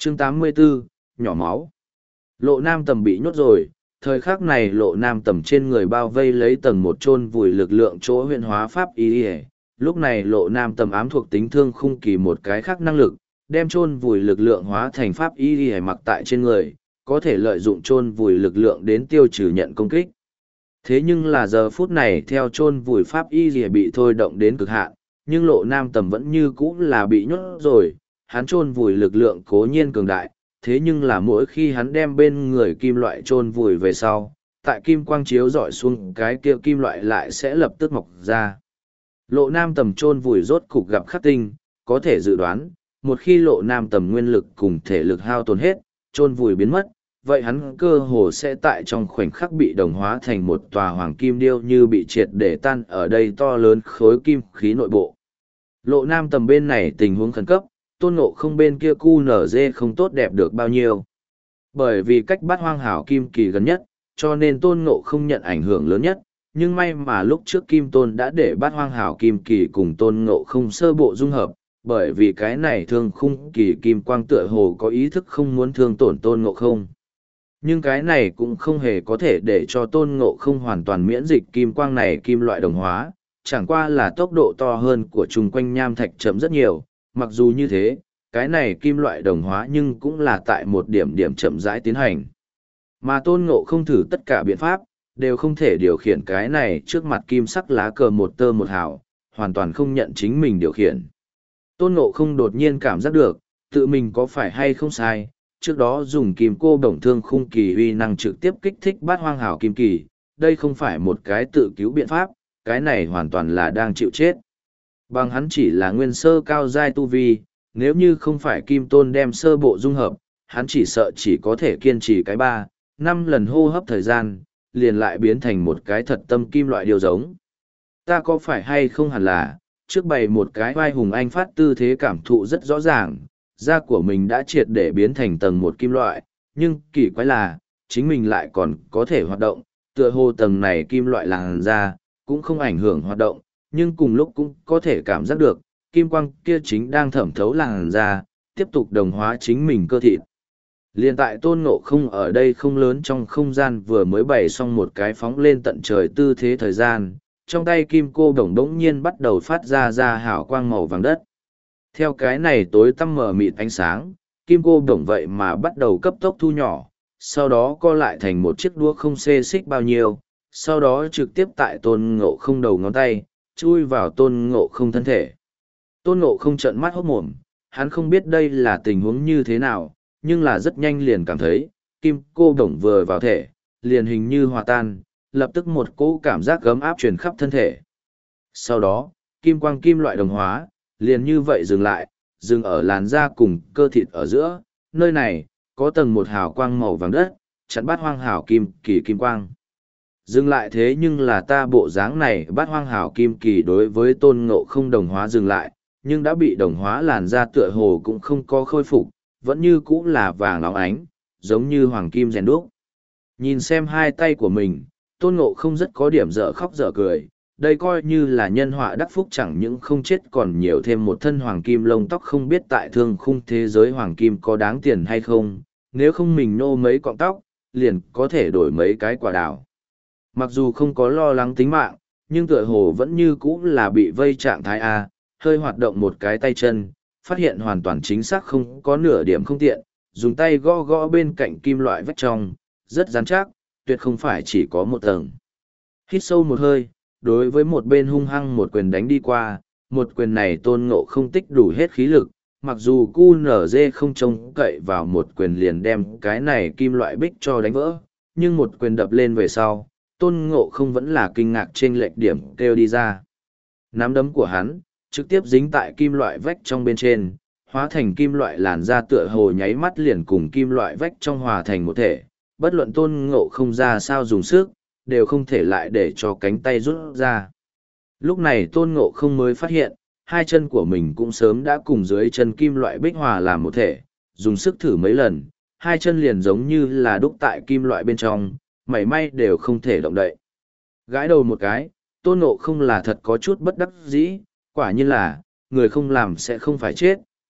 Chương 84, nhỏ máu. Lộ Nam Tầm bị nhốt rồi, thời khắc này Lộ Nam Tầm trên người bao vây lấy tầng một chôn vùi lực lượng chỗ huyện hóa pháp y. Lúc này Lộ Nam Tầm ám thuộc tính thương khung kỳ một cái khác năng lực, đem chôn vùi lực lượng hóa thành pháp y mặc tại trên người, có thể lợi dụng chôn vùi lực lượng đến tiêu trừ nhận công kích. Thế nhưng là giờ phút này theo chôn vùi pháp y bị thôi động đến cực hạn, nhưng Lộ Nam Tầm vẫn như cũ là bị nhốt rồi, hắn chôn vùi lực lượng cố nhiên cường đại, thế nhưng là mỗi khi hắn đem bên người kim loại chôn vùi về sau, tại kim quang chiếu dọi xuống cái kia kim loại lại sẽ lập tức mọc ra. Lộ Nam Tầm chôn vùi rốt cục gặp khắc tinh, có thể dự đoán, một khi Lộ Nam Tầm nguyên lực cùng thể lực hao tổn hết, chôn vùi biến mất, vậy hắn cơ hồ sẽ tại trong khoảnh khắc bị đồng hóa thành một tòa hoàng kim điêu như bị triệt để tan ở đây to lớn khối kim khí nội bộ. Lộ Nam Tầm bên này tình huống khẩn cấp, Tôn Ngộ Không bên kia QNZ không tốt đẹp được bao nhiêu. Bởi vì cách Bát Hoang Hảo Kim Kỳ gần nhất, cho nên Tôn Ngộ Không nhận ảnh hưởng lớn nhất, nhưng may mà lúc trước Kim Tôn đã để Bát Hoang Hảo Kim Kỳ cùng Tôn Ngộ Không sơ bộ dung hợp, bởi vì cái này thương khung kỳ kim quang tựa hồ có ý thức không muốn thương tổn Tôn Ngộ Không. Nhưng cái này cũng không hề có thể để cho Tôn Ngộ Không hoàn toàn miễn dịch kim quang này kim loại đồng hóa, chẳng qua là tốc độ to hơn của chung quanh nham thạch chậm rất nhiều, mặc dù như thế, cái này kim loại đồng hóa nhưng cũng là tại một điểm điểm chậm rãi tiến hành. Mà Tôn Ngộ Không thử tất cả biện pháp, đều không thể điều khiển cái này trước mặt kim sắc lá cờ một tơ một hào, hoàn toàn không nhận chính mình điều khiển. Tôn Ngộ Không đột nhiên cảm giác được, tự mình có phải hay không sai, trước đó dùng kim cô đồng thương khung kỳ uy năng trực tiếp kích thích Bát Hoang Hảo Kim Kỳ, đây không phải một cái tự cứu biện pháp, cái này hoàn toàn là đang chịu chết. Bằng hắn chỉ là nguyên sơ cao giai tu vi, nếu như không phải Kim Tôn đem sơ bộ dung hợp, hắn chỉ sợ chỉ có thể kiên trì cái 3-5 lần hô hấp thời gian, liền lại biến thành một cái thật tâm kim loại điều giống. Ta có phải hay không hẳn là, trước bày một cái vai hùng anh phát tư thế cảm thụ rất rõ ràng, da của mình đã triệt để biến thành tầng một kim loại, nhưng kỳ quái là, chính mình lại còn có thể hoạt động, tựa hồ tầng này kim loại làn da, cũng không ảnh hưởng hoạt động, nhưng cùng lúc cũng có thể cảm giác được, kim quang kia chính đang thẩm thấu làn da, tiếp tục đồng hóa chính mình cơ thịt. Liên tại Tôn Ngộ Không ở đây không lớn trong không gian vừa mới bày xong một cái phóng lên tận trời tư thế thời gian, trong tay kim cô đồng đống nhiên bắt đầu phát ra hào quang màu vàng đất. Theo cái này tối tăm mờ mịt ánh sáng, kim cô đồng vậy mà bắt đầu cấp tốc thu nhỏ, sau đó co lại thành một chiếc đũa không xê xích bao nhiêu, sau đó trực tiếp tại Tôn Ngộ Không đầu ngón tay, chui vào Tôn Ngộ Không thân thể. Tôn Ngộ Không trợn mắt hốt mồm, hắn không biết đây là tình huống như thế nào, nhưng là rất nhanh liền cảm thấy, kim cô đồng vừa vào thể, liền hình như hòa tan, lập tức một cỗ cảm giác ấm áp truyền khắp thân thể. Sau đó, kim quang kim loại đồng hóa, liền như vậy dừng lại, dừng ở làn da cùng cơ thịt ở giữa, nơi này, có tầng một hào quang màu vàng đất, chặn Bát Hoang Hảo Kim Kỳ kim quang. Dừng lại thế nhưng là ta bộ dáng này Bát Hoang Hảo Kim Kỳ đối với Tôn Ngộ Không đồng hóa dừng lại, nhưng đã bị đồng hóa làn da tựa hồ cũng không có khôi phục, vẫn như cũ là vàng óng ánh, giống như hoàng kim rèn đúc. Nhìn xem hai tay của mình, Tôn Ngộ Không rất có điểm dở khóc dở cười, đây coi như là nhân họa đắc phúc, chẳng những không chết còn nhiều thêm một thân hoàng kim lông tóc, không biết tại thương khung thế giới hoàng kim có đáng tiền hay không, nếu không mình nô mấy cọng tóc, liền có thể đổi mấy cái quả đào. Mặc dù không có lo lắng tính mạng, nhưng tựa hồ vẫn như cũ là bị vây trạng thái A, hơi hoạt động một cái tay chân, phát hiện hoàn toàn chính xác không có nửa điểm không tiện, dùng tay gõ gõ bên cạnh kim loại vách trong, rất rắn chắc, tuyệt không phải chỉ có một tầng. Hít sâu một hơi, đối với một bên hung hăng một quyền đánh đi qua, một quyền này Tôn Ngộ Không tích đủ hết khí lực, mặc dù QNZ không trông cậy vào một quyền liền đem cái này kim loại bích cho đánh vỡ, nhưng một quyền đập lên về sau, Tôn Ngộ Không vẫn là kinh ngạc trên lệch điểm kêu đi ra. Nắm đấm của hắn, trực tiếp dính tại kim loại vách trong bên trên, hóa thành kim loại làn da tựa hồ nháy mắt liền cùng kim loại vách trong hòa thành một thể, bất luận Tôn Ngộ Không ra sao dùng sức, đều không thể lại để cho cánh tay rút ra. Lúc này Tôn Ngộ Không mới phát hiện, hai chân của mình cũng sớm đã cùng dưới chân kim loại bích hòa làm một thể, dùng sức thử mấy lần, hai chân liền giống như là đúc tại kim loại bên trong, mảy may đều không thể động đậy. Gãi đầu một cái, Tôn Ngộ Không là thật có chút bất đắc dĩ, quả nhiên là, người không làm sẽ không phải chết,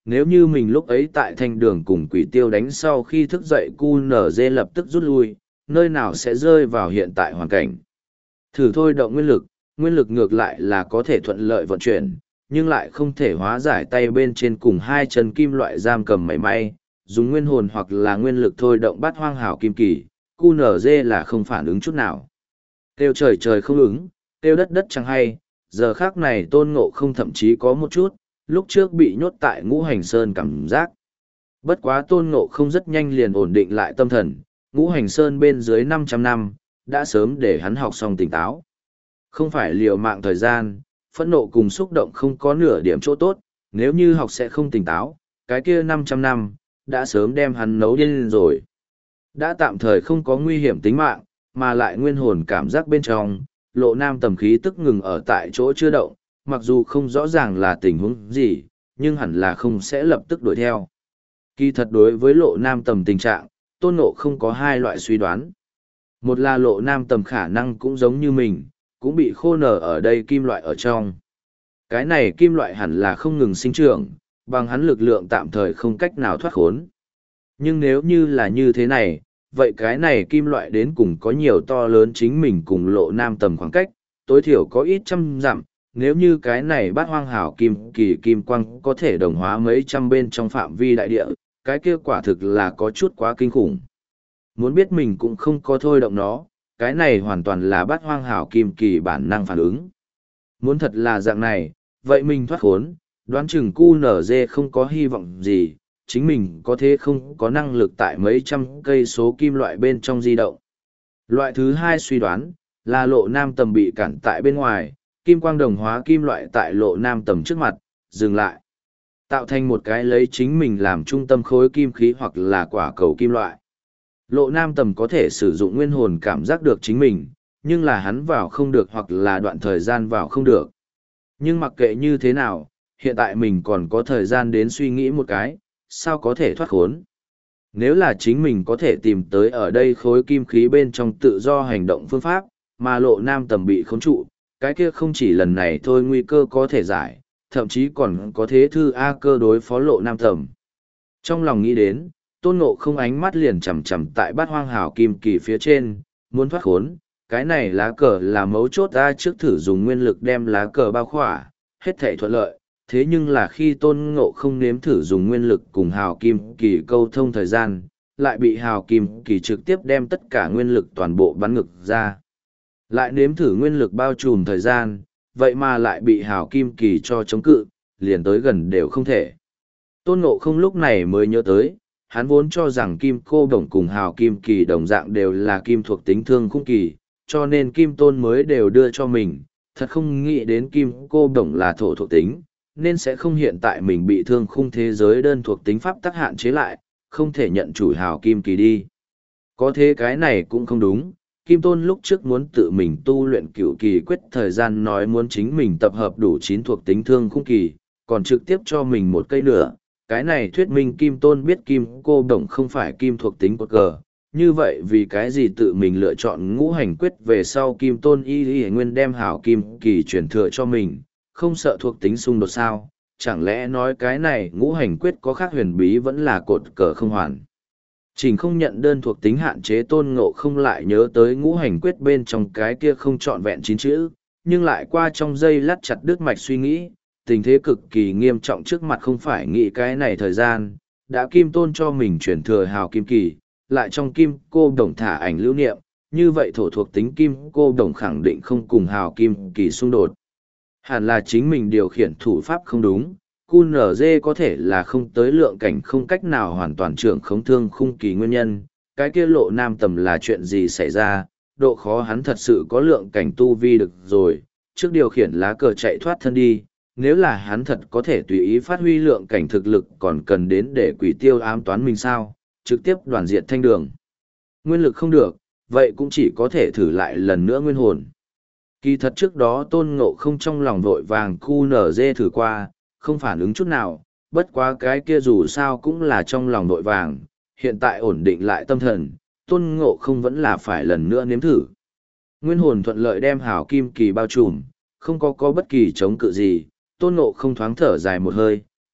nếu như mình lúc ấy tại thanh đường cùng quỷ tiêu đánh sau khi thức dậy QNZ lập tức rút lui, nơi nào sẽ rơi vào hiện tại hoàn cảnh. Thử thôi động nguyên lực ngược lại là có thể thuận lợi vận chuyển, nhưng lại không thể hóa giải tay bên trên cùng hai chân kim loại giam cầm mảy may, dùng nguyên hồn hoặc là nguyên lực thôi động bắt hoang hảo kim kỳ, QNZ là không phản ứng chút nào. Kêu trời trời không ứng, kêu đất đất chẳng hay, giờ khác này Tôn Ngộ không thậm chí có một chút, lúc trước bị nhốt tại Ngũ Hành Sơn cảm giác. Bất quá Tôn Ngộ không rất nhanh liền ổn định lại tâm thần, Ngũ Hành Sơn bên dưới 500 năm, đã sớm để hắn học xong tỉnh táo. Không phải liều mạng thời gian, phẫn nộ cùng xúc động không có nửa điểm chỗ tốt, nếu như học sẽ không tỉnh táo, cái kia 500 năm, đã sớm đem hắn nấu điên rồi. Đã tạm thời không có nguy hiểm tính mạng, mà lại nguyên hồn cảm giác bên trong, Lộ Nam Tầm khí tức ngừng ở tại chỗ chưa động, mặc dù không rõ ràng là tình huống gì, nhưng hẳn là không sẽ lập tức đuổi theo. Kỳ thật đối với Lộ Nam Tầm tình trạng, Tôn Ngộ không có hai loại suy đoán. Một là Lộ Nam Tầm khả năng cũng giống như mình, cũng bị khô nở ở đây kim loại ở trong. Cái này kim loại hẳn là không ngừng sinh trưởng, bằng hắn lực lượng tạm thời không cách nào thoát khốn. Nhưng nếu như là như thế này, vậy cái này kim loại đến cùng có nhiều to lớn chính mình cùng Lộ Nam Tầm khoảng cách, tối thiểu có ít trăm dặm. Nếu như cái này bát hoang hảo kim kỳ kim quang có thể đồng hóa mấy trăm bên trong phạm vi đại địa, cái kia quả thực là có chút quá kinh khủng. Muốn biết mình cũng không có thôi động nó, cái này hoàn toàn là bát hoang hảo kim kỳ bản năng phản ứng. Muốn thật là dạng này, vậy mình thoát khốn, đoán chừng QNZ không có hy vọng gì, chính mình có thế không có năng lực tại mấy trăm cây số kim loại bên trong di động. Loại thứ hai suy đoán, là Lộ Nam Tầm bị cản tại bên ngoài, kim quang đồng hóa kim loại tại Lộ Nam Tầm trước mặt, dừng lại. Tạo thành một cái lấy chính mình làm trung tâm khối kim khí hoặc là quả cầu kim loại. Lộ Nam Tầm có thể sử dụng nguyên hồn cảm giác được chính mình, nhưng là hắn vào không được hoặc là đoạn thời gian vào không được. Nhưng mặc kệ như thế nào, hiện tại mình còn có thời gian đến suy nghĩ một cái, sao có thể thoát khốn. Nếu là chính mình có thể tìm tới ở đây khối kim khí bên trong tự do hành động phương pháp, mà Lộ Nam Tầm bị khống trụ, cái kia không chỉ lần này thôi nguy cơ có thể giải, thậm chí còn có thế thư A cơ đối phó Lộ Nam Tầm. Trong lòng nghĩ đến, Tôn Ngộ không ánh mắt liền chằm chằm tại bát hoang hảo kim kỳ phía trên, muốn thoát khốn, cái này lá cờ là mấu chốt ra trước thử dùng nguyên lực đem lá cờ bao khỏa, hết thảy thuận lợi. Thế nhưng là khi Tôn Ngộ không nếm thử dùng nguyên lực cùng hào kim kỳ câu thông thời gian, lại bị hào kim kỳ trực tiếp đem tất cả nguyên lực toàn bộ bắn ngực ra. Lại nếm thử nguyên lực bao trùm thời gian, vậy mà lại bị hào kim kỳ cho chống cự, liền tới gần đều không thể. Tôn Ngộ không lúc này mới nhớ tới, hắn vốn cho rằng kim cô đồng cùng hào kim kỳ đồng dạng đều là kim thuộc tính thương khung kỳ, cho nên kim tôn mới đều đưa cho mình, thật không nghĩ đến kim cô đồng là thổ thuộc tính, nên sẽ không hiện tại mình bị thương khung thế giới đơn thuộc tính pháp tắc hạn chế lại, không thể nhận chủ hào kim kỳ đi. Có thế cái này cũng không đúng, kim tôn lúc trước muốn tự mình tu luyện cửu kỳ quyết thời gian nói muốn chính mình tập hợp đủ 9 thuộc tính thương khung kỳ, còn trực tiếp cho mình một cây nữa. Cái này thuyết minh kim tôn biết kim cô đồng không phải kim thuộc tính cột cờ, như vậy vì cái gì tự mình lựa chọn ngũ hành quyết về sau kim tôn y nguyên đem hảo kim kỳ truyền thừa cho mình, không sợ thuộc tính xung đột sao, chẳng lẽ nói cái này ngũ hành quyết có khác huyền bí vẫn là cột cờ không hoàn. Trình không nhận đơn thuộc tính hạn chế Tôn Ngộ không lại nhớ tới ngũ hành quyết bên trong cái kia không trọn vẹn 9 chữ, nhưng lại qua trong giây lát chặt đứt mạch suy nghĩ, tình thế cực kỳ nghiêm trọng trước mặt không phải nghĩ cái này thời gian, đã kim tôn cho mình chuyển thừa hào kim kỳ, lại trong kim cô đồng thả ảnh lưu niệm, như vậy thổ thuộc tính kim cô đồng khẳng định không cùng hào kim kỳ xung đột. Hẳn là chính mình điều khiển thủ pháp không đúng, QNZ có thể là không tới lượng cảnh không cách nào hoàn toàn trưởng khống thương khung kỳ nguyên nhân, cái kia Lộ Nam Tầm là chuyện gì xảy ra, độ khó hắn thật sự có lượng cảnh tu vi được rồi, trước điều khiển lá cờ chạy thoát thân đi, nếu là hắn thật có thể tùy ý phát huy lượng cảnh thực lực còn cần đến để quỷ tiêu ám toán mình sao, trực tiếp đoàn diệt thanh đường. Nguyên lực không được, vậy cũng chỉ có thể thử lại lần nữa nguyên hồn. Kỳ thật trước đó Tôn Ngộ không trong lòng vội vàng QNZ thử qua, không phản ứng chút nào, bất quá cái kia dù sao cũng là trong lòng vội vàng, hiện tại ổn định lại tâm thần, Tôn Ngộ không vẫn là phải lần nữa nếm thử. Nguyên hồn thuận lợi đem hào kim kỳ bao trùm, không có bất kỳ chống cự gì, Tôn Ngộ không thoáng thở dài một hơi,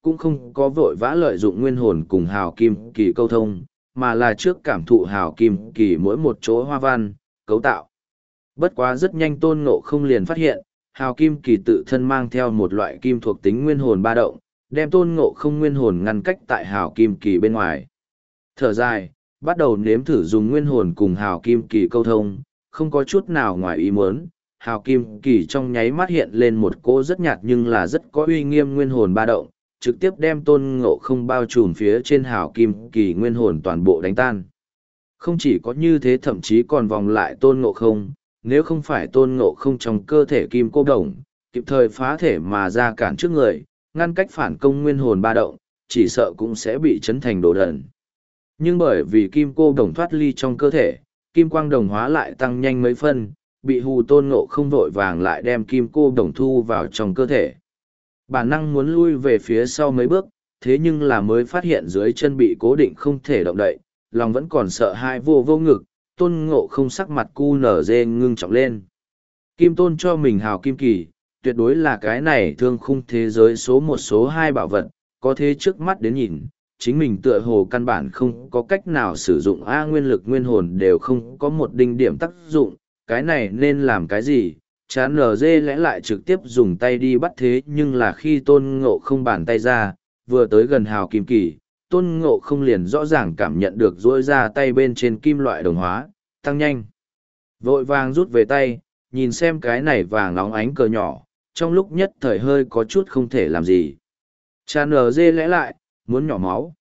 cũng không có vội vã lợi dụng nguyên hồn cùng hào kim kỳ câu thông, mà là trước cảm thụ hào kim kỳ mỗi một chỗ hoa văn, cấu tạo. Bất quá rất nhanh Tôn Ngộ không liền phát hiện, hào kim kỳ tự thân mang theo một loại kim thuộc tính nguyên hồn ba động, đem Tôn Ngộ không nguyên hồn ngăn cách tại hào kim kỳ bên ngoài. Thở dài, bắt đầu nếm thử dùng nguyên hồn cùng hào kim kỳ câu thông, không có chút nào ngoài ý muốn. Hào kim kỳ trong nháy mắt hiện lên một cỗ rất nhạt nhưng là rất có uy nghiêm nguyên hồn ba động, trực tiếp đem Tôn Ngộ không bao trùm phía trên hào kim kỳ nguyên hồn toàn bộ đánh tan. Không chỉ có như thế, thậm chí còn vòng lại Tôn Ngộ không, nếu không phải Tôn Ngộ không trong cơ thể kim cô đồng, kịp thời phá thể mà ra cản trước người, ngăn cách phản công nguyên hồn ba động, chỉ sợ cũng sẽ bị chấn thành đồ đần. Nhưng bởi vì kim cô đồng thoát ly trong cơ thể, kim quang đồng hóa lại tăng nhanh mấy phân, bị hù Tôn Ngộ không vội vàng lại đem kim cô đồng thu vào trong cơ thể. Bản năng muốn lui về phía sau mấy bước, thế nhưng là mới phát hiện dưới chân bị cố định không thể động đậy, lòng vẫn còn sợ hãi vô vô ngực, Tôn Ngộ không sắc mặt cu nở dê ngưng trọng lên. Kim Tôn cho mình hào kim kỳ, tuyệt đối là cái này thương khung thế giới số một số hai bảo vật, có thế trước mắt đến nhìn, chính mình tựa hồ căn bản không có cách nào sử dụng A nguyên lực nguyên hồn đều không có một đinh điểm tác dụng, cái này nên làm cái gì? Chán nở dê lẽ lại trực tiếp dùng tay đi bắt, thế nhưng là khi Tôn Ngộ không bàn tay ra, vừa tới gần hào kim kỳ, Tôn Ngộ không liền rõ ràng cảm nhận được duỗi ra tay bên trên kim loại đồng hóa, tăng nhanh. Vội vàng rút về tay, nhìn xem cái này vàng óng ánh cờ nhỏ, trong lúc nhất thời hơi có chút không thể làm gì. Chán nở dê lẽ lại, muốn nhỏ máu.